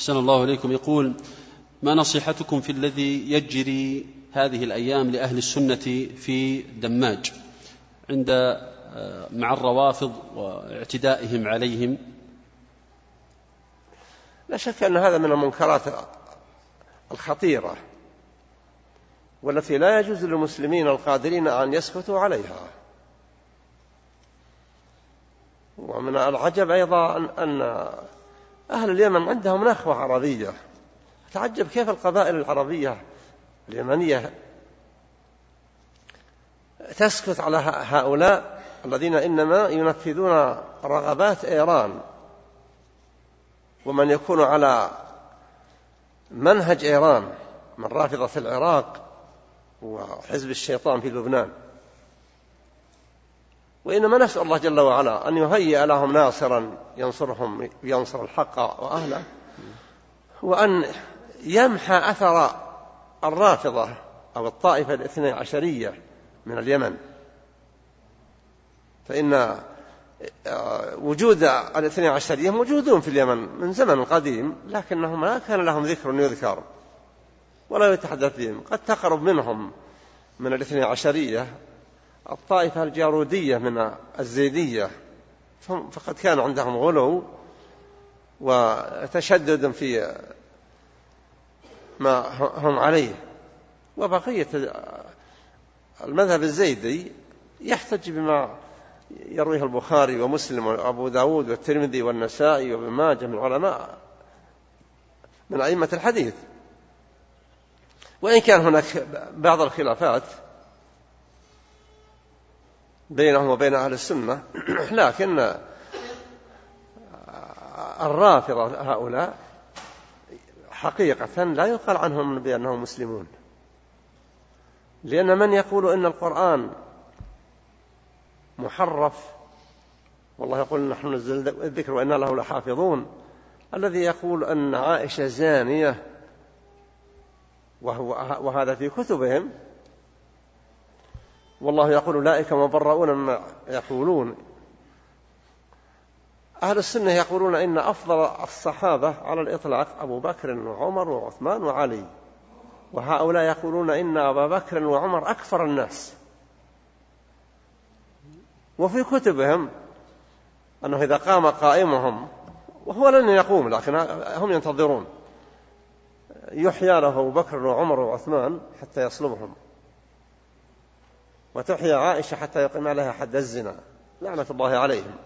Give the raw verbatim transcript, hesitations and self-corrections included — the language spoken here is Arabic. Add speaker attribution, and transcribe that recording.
Speaker 1: أحسن الله إليكم. يقول: ما نصيحتكم في الذي يجري هذه الأيام لأهل السنة في دماج عند مع الروافض واعتدائهم عليهم؟
Speaker 2: لا شك أن هذا من المنكرات الخطيرة والتي لا يجوز للمسلمين القادرين أن يسكتوا عليها. ومن العجب أيضا أن أهل اليمن عندهم نخوة عربية. تعجب كيف القبائل العربية اليمنية تسكت على هؤلاء الذين إنما ينفذون رغبات إيران، ومن يكون على منهج إيران من رافضة في العراق وحزب الشيطان في لبنان. وإنما نسأل الله جل وعلا أن يهيئ لهم ناصرا ينصرهم وينصر الحق وأهله، وأن يمحى أثر الرافضة أو الطائفة الاثنى عشرية من اليمن، فإن وجود الاثنى عشرية موجودون في اليمن من زمن قديم، لكنهم ما كان لهم ذكر يذكر ولا يتحدث بهم. قد تقرب منهم من الاثنى عشرية الطائفة الجارودية من الزيدية، فقد كان عندهم غلو وتشدد في ما هم عليه. وبقية المذهب الزيدي يحتج بما يرويه البخاري ومسلم وأبو داود والترمذي والنسائي وابن ماجه من علماء من أئمة الحديث. وإن كان هناك بعض الخلافات بينهم وبين أهل السنة، لكن الرافضة هؤلاء حقيقة لا يقال عنهم بأنهم مسلمون، لأن من يقول إن القرآن محرف والله يقول نحن نزل الذكر وإنا له لحافظون، الذي يقول أن عائشة زانية وهو وهذا في كتبهم، والله يقول أولئك مبرؤون مما يقولون. أهل السنة يقولون إن أفضل الصحابة على الإطلاق أبو بكر وعمر وعثمان وعلي، وهؤلاء يقولون إن أبا بكر وعمر أكثر الناس. وفي كتبهم أنه إذا قام قائمهم، وهو لن يقوم لكن هم ينتظرون، يحيى له أبو بكر وعمر وعثمان حتى يصلبهم، وتحيى عائشة حتى يقيم عليها حد الزنا لعنة الله عليهم.